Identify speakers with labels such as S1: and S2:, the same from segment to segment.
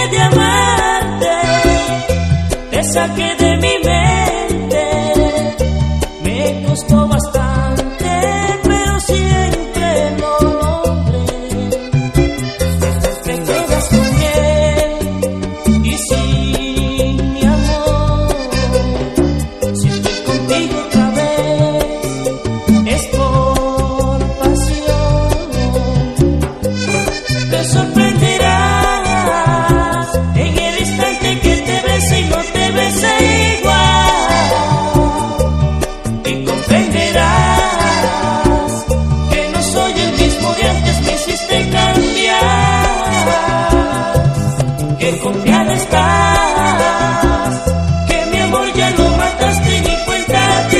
S1: de amarte, te saqué de mi mente. Me costó bastante, pero siempre lo logré. Te quedas con él y sin mi amor. Si estoy contigo otra vez es por pasión. Te sorprenderás en el instante que te bese y no te bese igual. Y comprenderás que no soy el mismo de antes, me hiciste cambiar. Que confiada estás, que mi amor ya lo mataste y ni cuenta te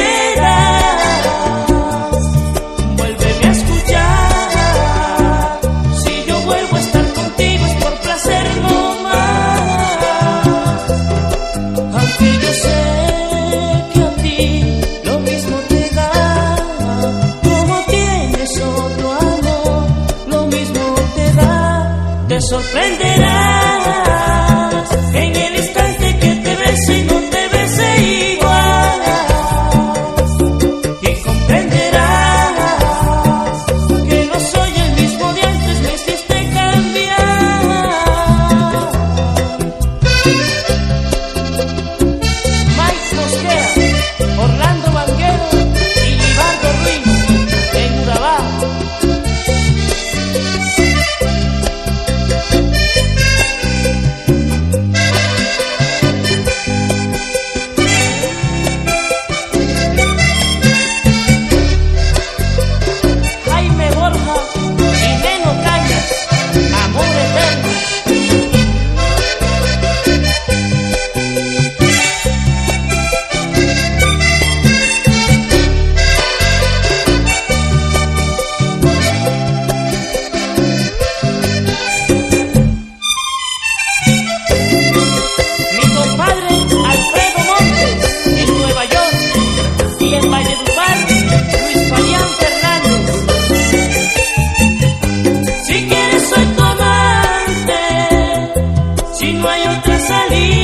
S1: das. Vuélveme a escuchar, si yo vuelvo a estar contigo es por placer no más. Aunque yo sé que a ti lo mismo te da, como tienes otro amor, lo mismo te da. Te sorprenderás en el instante que te bese y no te bese igual. Y comprenderás que no soy el mismo de antes, me hiciste cambiar. Mike Mosquera, Orlando Vanguero y Libardo Ruiz en Urabá. Jaime Borja y Neno Cañas, amor eterno. Mi compadre Alfredo Montes en Nueva York y en Valledupar Luis Fabián Fernández. Si quieres soy tu amante, si no hay otra salida.